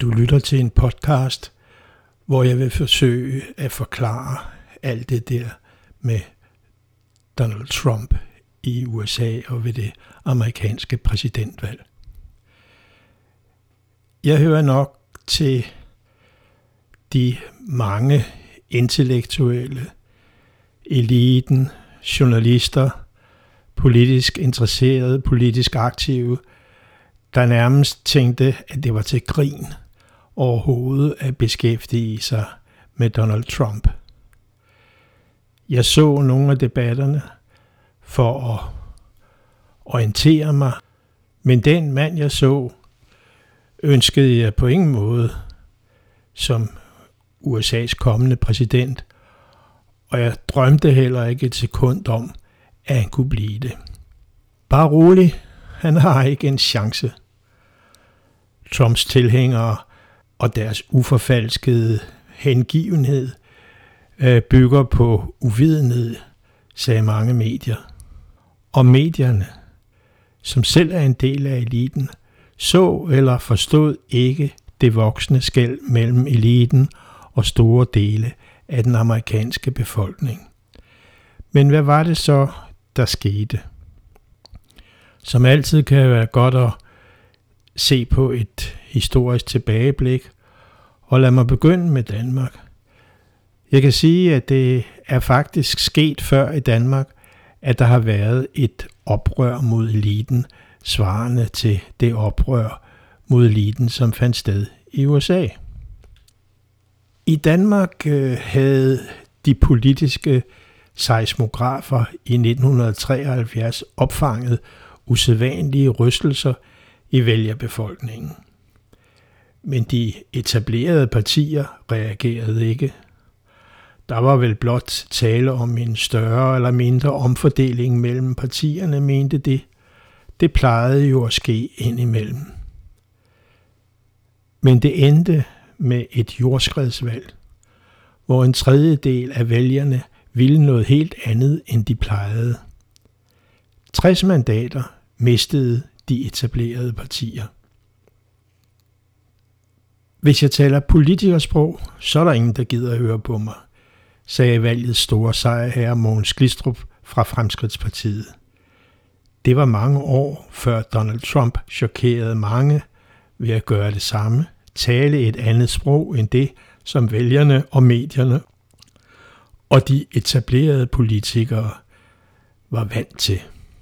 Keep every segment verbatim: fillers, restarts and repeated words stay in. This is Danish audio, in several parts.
Du lytter til en podcast, hvor jeg vil forsøge at forklare alt det der med Donald Trump i U S A og ved det amerikanske præsidentvalg. Jeg hører nok til de mange intellektuelle, eliten, journalister, politisk interesserede, politisk aktive, der nærmest tænkte, at det var til grin overhovedet at beskæftige sig med Donald Trump. Jeg så nogle af debatterne for at orientere mig, men den mand, jeg så, ønskede jeg på ingen måde som U S A's kommende præsident, og jeg drømte heller ikke et sekund om, at han kunne blive det. Bare rolig, han har ikke en chance. Trumps tilhængere og deres uforfalskede hengivenhed bygger på uvidenhed, sagde mange medier. Og medierne, som selv er en del af eliten, så eller forstod ikke det voksende skel mellem eliten og store dele af den amerikanske befolkning. Men hvad var det så, der skete? Som altid kan det være godt at se på et historisk tilbageblik, og lad mig begynde med Danmark. Jeg kan sige, at det er faktisk sket før i Danmark, at der har været et oprør mod eliten, svarende til det oprør mod eliten, som fandt sted i U S A. I Danmark øh, havde de politiske seismografer i nitten treoghalvfjerds opfanget usædvanlige rystelser i vælgerbefolkningen. Men de etablerede partier reagerede ikke. Der var vel blot tale om en større eller mindre omfordeling mellem partierne, mente det. Det plejede jo at ske indimellem. Men det endte med et jordskredsvalg, hvor en tredjedel af vælgerne ville noget helt andet, end de plejede. tres mandater mistede de etablerede partier. Hvis jeg taler politikersprog, så er der ingen, der gider at høre på mig, sagde valgets store sejrherre Mogens Glistrup fra Fremskridtspartiet. Det var mange år før Donald Trump chokerede mange ved at gøre det samme, tale et andet sprog end det, som vælgerne og medierne og de etablerede politikere var vant til.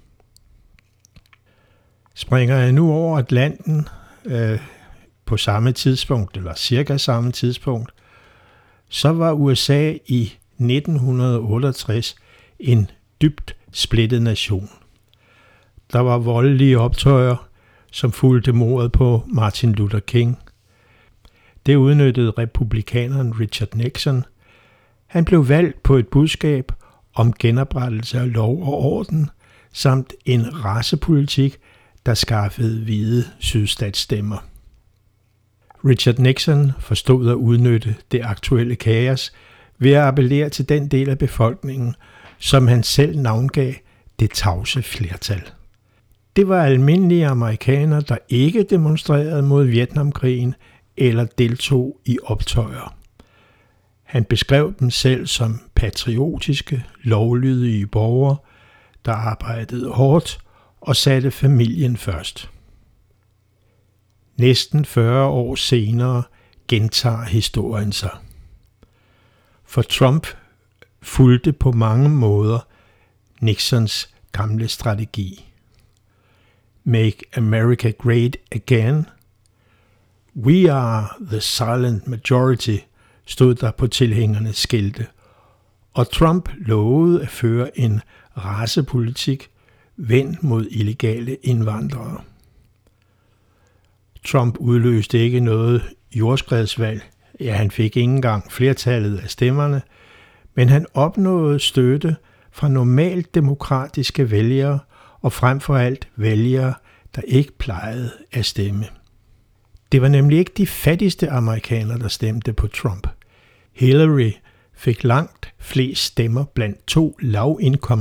Springer jeg nu over Atlanten øh, på samme tidspunkt, eller cirka samme tidspunkt, så var U S A i nitten otteogtres en dybt splittet nation. Der var voldelige optøjer, som fulgte mordet på Martin Luther King. Det udnyttede republikaneren Richard Nixon. Han blev valgt på et budskab om genoprettelse af lov og orden, samt en racepolitik, der skaffede hvide sydstatsstemmer. Richard Nixon forstod at udnytte det aktuelle kaos ved at appellere til den del af befolkningen, som han selv navngav det tavse flertal. Det var almindelige amerikanere, der ikke demonstrerede mod Vietnamkrigen eller deltog i optøjer. Han beskrev dem selv som patriotiske, lovlydige borgere, der arbejdede hårdt og satte familien først. Næsten fyrre år senere gentager historien sig. For Trump fulgte på mange måder Nixons gamle strategi. Make America Great Again. We are the silent majority, stod der på tilhængernes skilte, og Trump lovede at føre en racepolitik vendt mod illegale indvandrere. Trump udløste ikke noget jordskredsvalg. Ja, han fik ikke engang flertallet af stemmerne, men han opnåede støtte fra normalt demokratiske vælgere og frem for alt vælgere, der ikke plejede at stemme. Det var nemlig ikke de fattigste amerikanere, der stemte på Trump. Hillary fik langt flest stemmer blandt to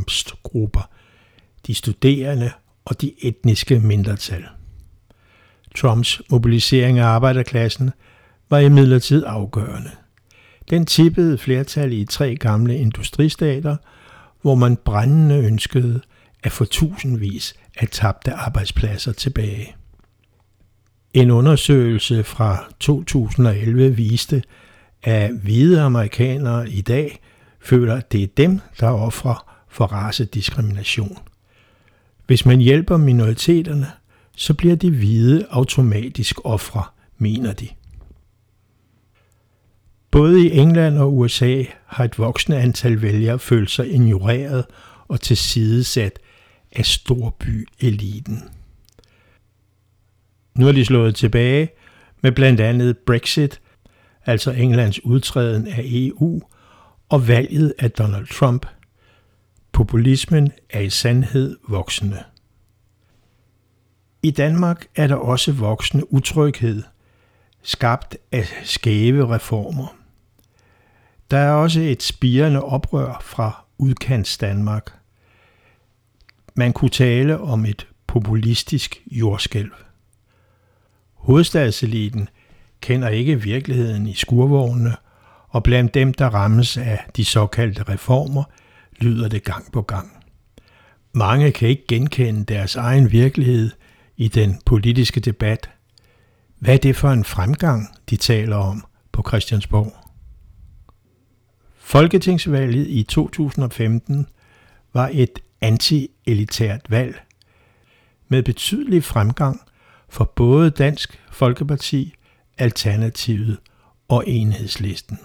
lavindkomstgrupper, de studerende og de etniske mindretal. Trumps mobilisering af arbejderklassen var imidlertid afgørende. Den tippede flertal i tre gamle industristater, hvor man brændende ønskede at få tusindvis af tabte arbejdspladser tilbage. En undersøgelse fra to tusind og elleve viste, at hvide amerikanere i dag føler, at det er dem, der er ofre for racediskrimination. Hvis man hjælper minoriteterne, så bliver de hvide automatisk ofre, mener de. Både i England og U S A har et voksende antal vælgere følt sig ignoreret og tilsidesat af storbyeliten. Nu er de slået tilbage med blandt andet Brexit, altså Englands udtræden af E U, og valget af Donald Trump. Populismen er i sandhed voksende. I Danmark er der også voksende utryghed, skabt af skæve reformer. Der er også et spirende oprør fra udkants Danmark. Man kunne tale om et populistisk jordskælv. Hovedstadseliten kender ikke virkeligheden i skurvognene, og blandt dem, der rammes af de såkaldte reformer, lyder det gang på gang. Mange kan ikke genkende deres egen virkelighed i den politiske debat. Hvad er det for en fremgang, de taler om på Christiansborg? Folketingsvalget i to tusind og femten var et anti-elitært valg med betydelig fremgang for både Dansk Folkeparti, Alternativet og Enhedslisten.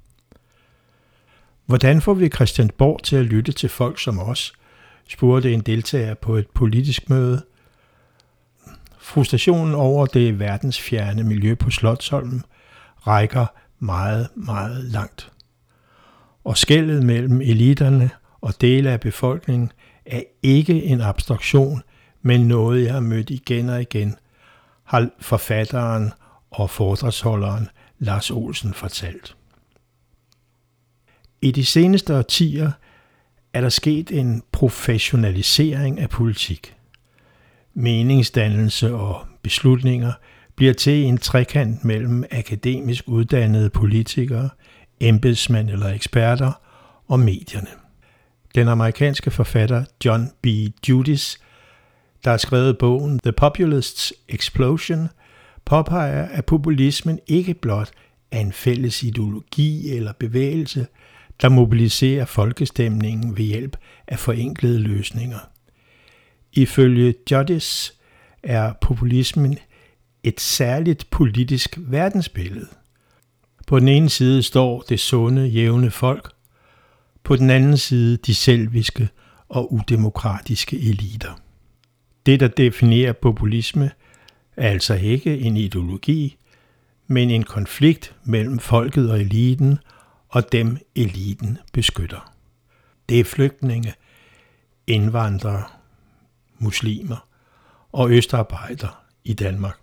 Hvordan får vi Christiansborg til at lytte til folk som os, spurgte en deltager på et politisk møde. Frustrationen over det verdensfjerne miljø på Slotsholmen rækker meget, meget langt. Og skellet mellem eliterne og dele af befolkningen er ikke en abstraktion, men noget, jeg har mødt igen og igen, har forfatteren og foredragsholderen Lars Olsen fortalt. I de seneste årtier er der sket en professionalisering af politik. Meningsdannelse og beslutninger bliver til en trekant mellem akademisk uddannede politikere, embedsmænd eller eksperter og medierne. Den amerikanske forfatter John B. Judis, der har skrevet bogen The Populist's Explosion, påpeger, at populismen ikke blot er en fælles ideologi eller bevægelse, der mobiliserer folkestemningen ved hjælp af forenklede løsninger. Ifølge Judis er populismen et særligt politisk verdensbillede. På den ene side står det sunde, jævne folk, på den anden side de selviske og udemokratiske eliter. Det, der definerer populisme, er altså ikke en ideologi, men en konflikt mellem folket og eliten, og dem eliten beskytter. Det er flygtninge, indvandrere, muslimer og østarbejdere i Danmark.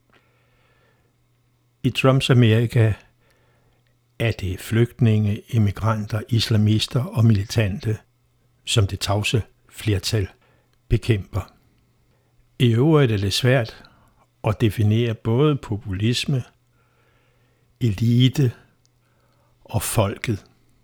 I Trumps Amerika er det flygtninge, immigranter, islamister og militante, som det tavse flertal bekæmper. I øvrigt er det svært at definere både populisme, elite og folket.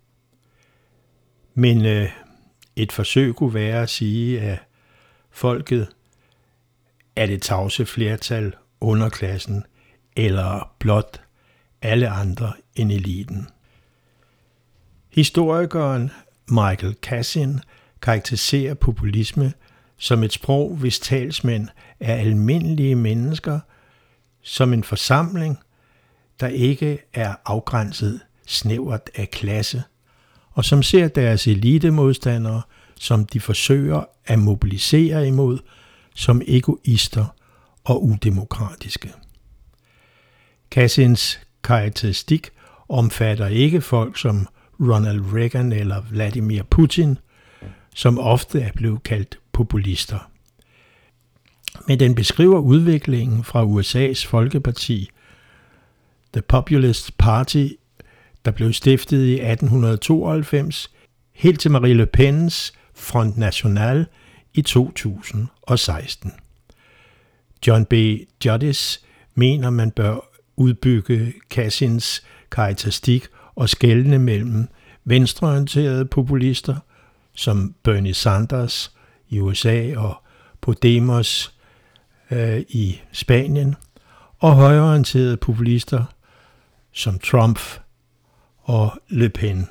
Men øh, et forsøg kunne være at sige, at folket er det tavse flertal, underklassen eller blot alle andre end eliten. Historikeren Michael Kassin karakteriserer populisme som et sprog, hvis talsmænd er almindelige mennesker, som en forsamling, der ikke er afgrænset snævert af klasse, og som ser deres elitemodstandere, som de forsøger at mobilisere imod, som egoister og udemokratiske. Kassins karakteristik omfatter ikke folk som Ronald Reagan eller Vladimir Putin, som ofte er blevet kaldt populister. Men den beskriver udviklingen fra U S A's folkeparti, The Populist Party, der blev stiftet i atten tooghalvfems, helt til Marie Le Pens Front National i to tusind og seksten. John B. Judis mener, man bør udbygge Kassins karakteristik og skelne mellem venstreorienterede populister, som Bernie Sanders i U S A og Podemos øh, i Spanien, og højreorienterede populister som Trump og Le Pen.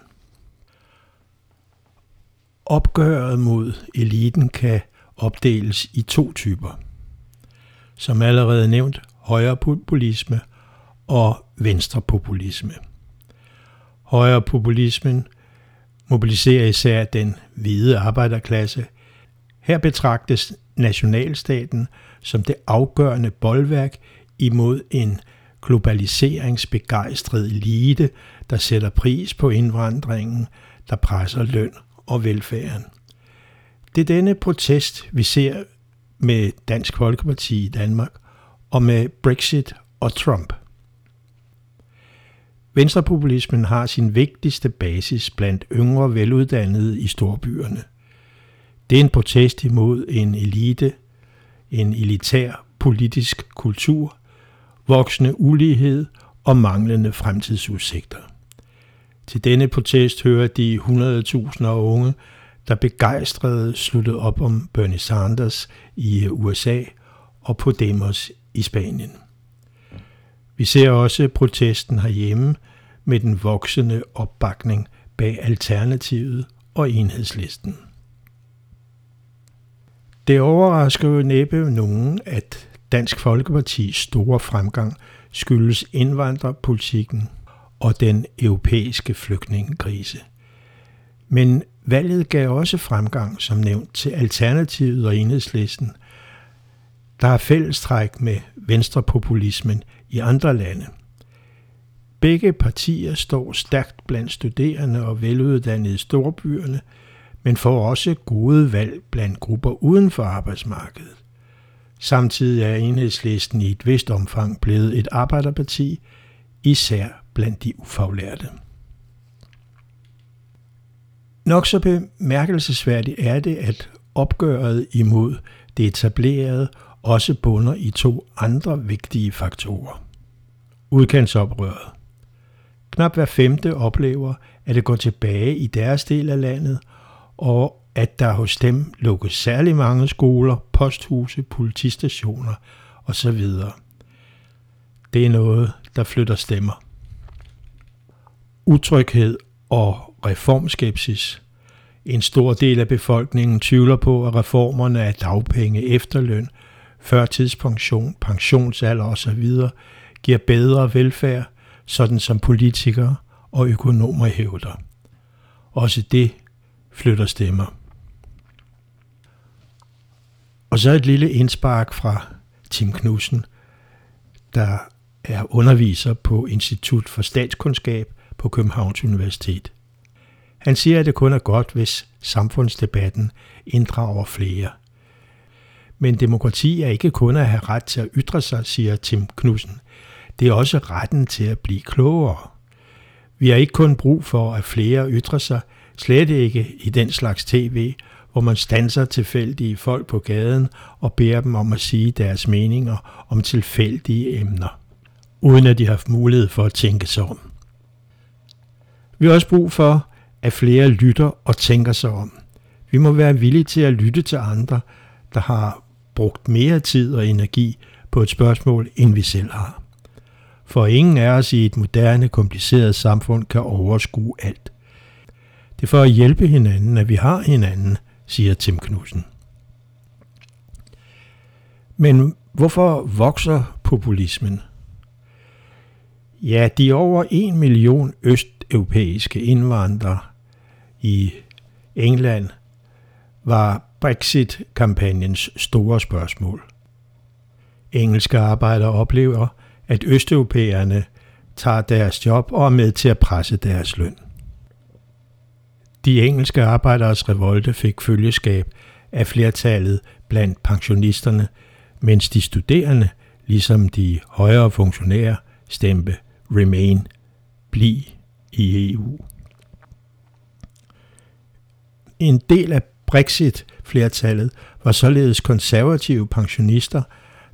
Opgøret mod eliten kan opdeles i to typer. Som allerede nævnt, højrepopulisme og venstrepopulisme. Højrepopulismen mobiliserer især den hvide arbejderklasse. Her betragtes nationalstaten som det afgørende bolværk imod en globaliseringsbegejstret elite, der sætter pris på indvandringen, der presser løn og velfærden. Det er denne protest, vi ser med Dansk Folkeparti i Danmark og med Brexit og Trump. Venstrepopulismen har sin vigtigste basis blandt yngre veluddannede i storbyerne. Det er en protest imod en elite, en elitær politisk kultur, voksende ulighed og manglende fremtidsudsigter. Til denne protest hører de hundredtusinder af unge, der begejstrede sluttede op om Bernie Sanders i U S A og Podemos i Spanien. Vi ser også protesten herhjemme med den voksende opbakning bag Alternativet og Enhedslisten. Det overrasker jo næppe nogen, at Dansk Folkepartis store fremgang skyldes indvandrerpolitikken og den europæiske flygtningekrise. Men valget gav også fremgang, som nævnt, til Alternativet og Enhedslisten, der er fællestræk med venstrepopulismen i andre lande. Begge partier står stærkt blandt studerende og veluddannede i storbyerne, men får også gode valg blandt grupper uden for arbejdsmarkedet. Samtidig er Enhedslisten i et vist omfang blevet et arbejderparti, især blandt de ufaglærte. Nok så bemærkelsesværdigt er det, at opgøret imod det etablerede også bunder i to andre vigtige faktorer. Udkantsoprøret. Knap hver femte oplever, at det går tilbage i deres del af landet, og at der hos dem lukkes særlig mange skoler, posthuse, politistationer osv. Det er noget, der flytter stemmer. Utryghed og reformskepsis. En stor del af befolkningen tvivler på, at reformerne af dagpenge, efterløn, førtidspension, pensionsalder osv. giver bedre velfærd, sådan som politikere og økonomer hævder. Også det flytter stemmer. Og så et lille indspark fra Tim Knudsen, der er underviser på Institut for Statskundskab på Københavns Universitet. Han siger, at det kun er godt, hvis samfundsdebatten inddrager flere. Men demokrati er ikke kun at have ret til at ytre sig, siger Tim Knudsen. Det er også retten til at blive klogere. Vi har ikke kun brug for, at flere ytrer sig, slet ikke i den slags tv, hvor man standser tilfældige folk på gaden og beder dem om at sige deres meninger om tilfældige emner, uden at de har haft mulighed for at tænke sig om. Vi har også brug for, at flere lytter og tænker sig om. Vi må være villige til at lytte til andre, der har brugt mere tid og energi på et spørgsmål, end vi selv har. For ingen af os i et moderne, kompliceret samfund kan overskue alt. Det er for at hjælpe hinanden, at vi har hinanden, siger Tim Knudsen. Men hvorfor vokser populismen? Ja, de over en million østeuropæiske indvandrere i England var Brexit-kampagnens store spørgsmål. Engelske arbejdere oplever, at østeuropæerne tager deres job og er med til at presse deres løn. De engelske arbejderes revolte fik følgeskab af flertallet blandt pensionisterne, mens de studerende, ligesom de højere funktionærer, stemte Remain, bliv i E U. En del af Brexit-flertallet var således konservative pensionister,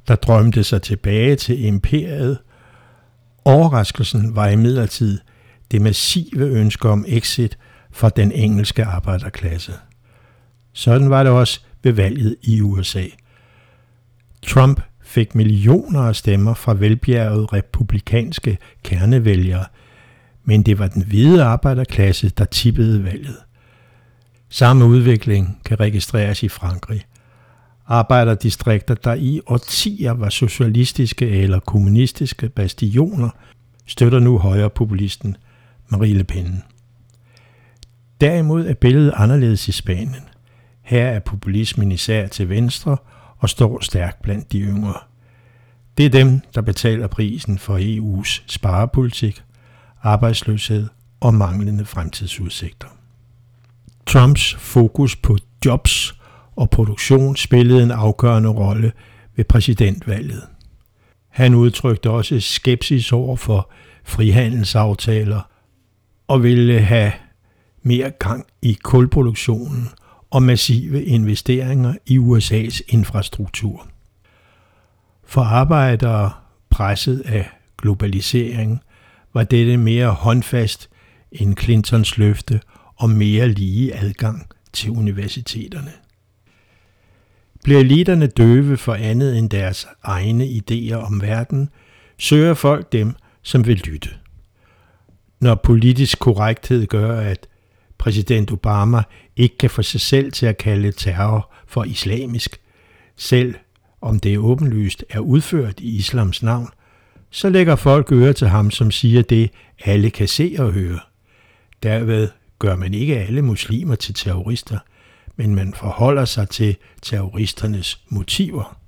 der drømte sig tilbage til imperiet. Overraskelsen var imidlertid det massive ønske om exit fra den engelske arbejderklasse. Sådan var det også ved valget i U S A. Trump fik millioner af stemmer fra velbjergede republikanske kernevælgere, men det var den hvide arbejderklasse, der tippede valget. Samme udvikling kan registreres i Frankrig. Arbejderdistrikter, der i årtier var socialistiske eller kommunistiske bastioner, støtter nu højrepopulisten Marine Le Pen. Derimod er billedet anderledes i Spanien. Her er populismen især til venstre og står stærkt blandt de yngre. Det er dem, der betaler prisen for E U's sparepolitik, arbejdsløshed og manglende fremtidsudsigter. Trumps fokus på jobs og produktion spillede en afgørende rolle ved præsidentvalget. Han udtrykte også skepsis over for frihandelsaftaler og ville have mere gang i kulproduktionen og massive investeringer i U S A's infrastruktur. For arbejdere presset af globalisering var dette mere håndfast end Clintons løfte om mere lige adgang til universiteterne. Bliver eliterne døve for andet end deres egne idéer om verden, søger folk dem, som vil lytte. Når politisk korrekthed gør, at præsident Obama ikke kan få sig selv til at kalde terror for islamisk, selv om det åbenlyst er udført i islams navn, så lægger folk øre til ham, som siger det, alle kan se og høre. Derved gør man ikke alle muslimer til terrorister, men man forholder sig til terroristernes motiver.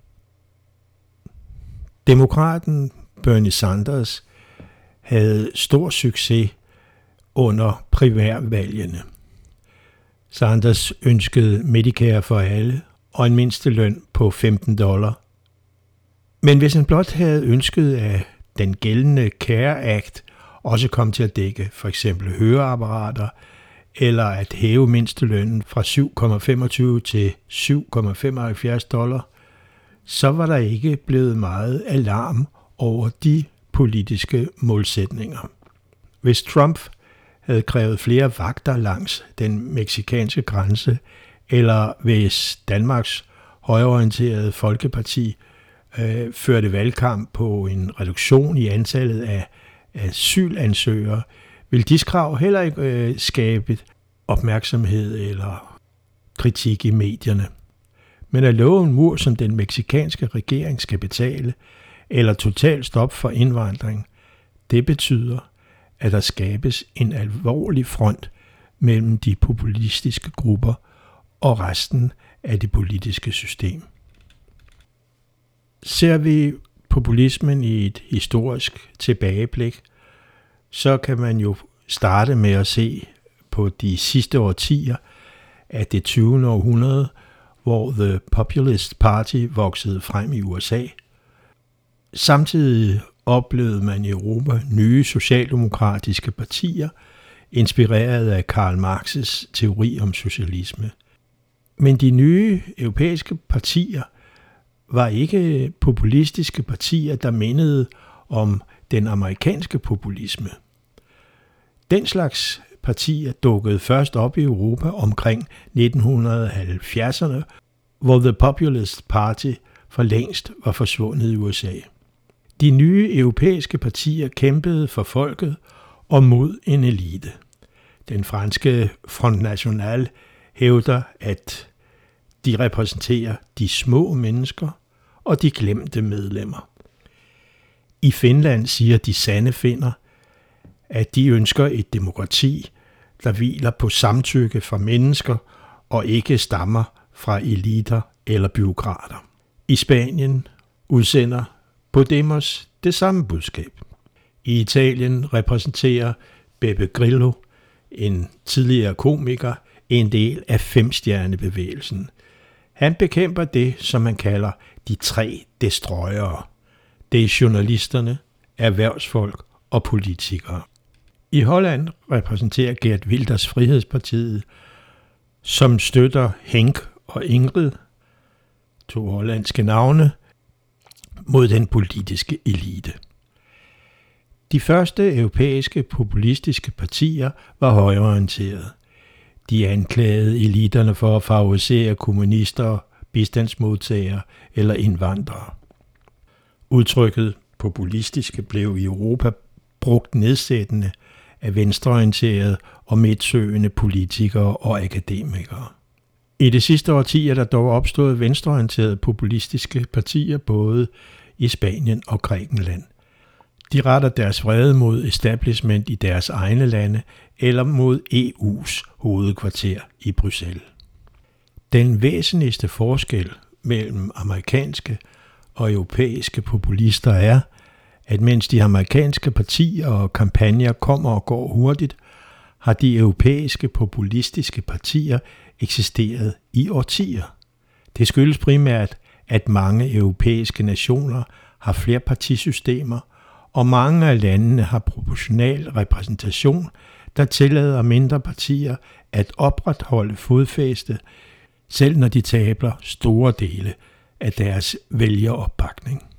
Demokraten Bernie Sanders havde stor succes under primærvalgene. Sanders ønskede Medicare for alle og en mindsteløn på femten dollar. Men hvis han blot havde ønsket, at den gældende Care Act også kom til at dække for eksempel høreapparater, eller at hæve mindstelønnen fra syv komma femogtyve til syv komma femoghalvfjerds dollar, så var der ikke blevet meget alarm over de politiske målsætninger. Hvis Trump havde krævet flere vagter langs den meksikanske grænse, eller hvis Danmarks højreorienterede Folkeparti øh, førte valgkamp på en reduktion i antallet af asylansøgere, vil disse krav heller ikke øh, skabe opmærksomhed eller kritik i medierne. Men at love en mur, som den meksikanske regering skal betale, eller totalt stop for indvandring, det betyder, at der skabes en alvorlig front mellem de populistiske grupper og resten af det politiske system. Ser vi populismen i et historisk tilbageblik, så kan man jo starte med at se på de sidste årtier af det tyvende århundrede, hvor The Populist Party voksede frem i U S A. Samtidig oplevede man i Europa nye socialdemokratiske partier, inspireret af Karl Marx's teori om socialisme. Men de nye europæiske partier var ikke populistiske partier, der mindede om den amerikanske populisme. Den slags partier dukkede først op i Europa omkring nitten halvfjerdserne, hvor The Populist Party for længst var forsvundet i U S A. De nye europæiske partier kæmpede for folket og mod en elite. Den franske Front National hævder, at de repræsenterer de små mennesker og de glemte medlemmer. I Finland siger de sande finner, at de ønsker et demokrati, der hviler på samtykke fra mennesker og ikke stammer fra eliter eller bureaukrater. I Spanien udsender Podemos det samme budskab. I Italien repræsenterer Beppe Grillo, en tidligere komiker, en del af femstjernebevægelsen. Han bekæmper det, som man kalder de tre destroyere. Det er journalisterne, erhvervsfolk og politikere. I Holland repræsenterer Geert Wilders Frihedspartiet, som støtter Henk og Ingrid, to hollandske navne, mod den politiske elite. De første europæiske populistiske partier var højreorienterede. De anklagede eliterne for at favorisere kommunister, bistandsmodtagere eller indvandrere. Udtrykket populistiske blev i Europa brugt nedsættende af venstreorienterede og midtsøgende politikere og akademikere. I de sidste årtier er der dog opstået venstreorienterede populistiske partier både i Spanien og Grækenland. De retter deres vrede mod establishment i deres egne lande eller mod E U's hovedkvarter i Bruxelles. Den væsentligste forskel mellem amerikanske og europæiske populister er, at mens de amerikanske partier og kampagner kommer og går hurtigt, har de europæiske populistiske partier eksisteret i årtier. Det skyldes primært, at mange europæiske nationer har flerpartisystemer, og mange af landene har proportional repræsentation, der tillader mindre partier at opretholde fodfæste, selv når de taber store dele af deres vælgeropbakning.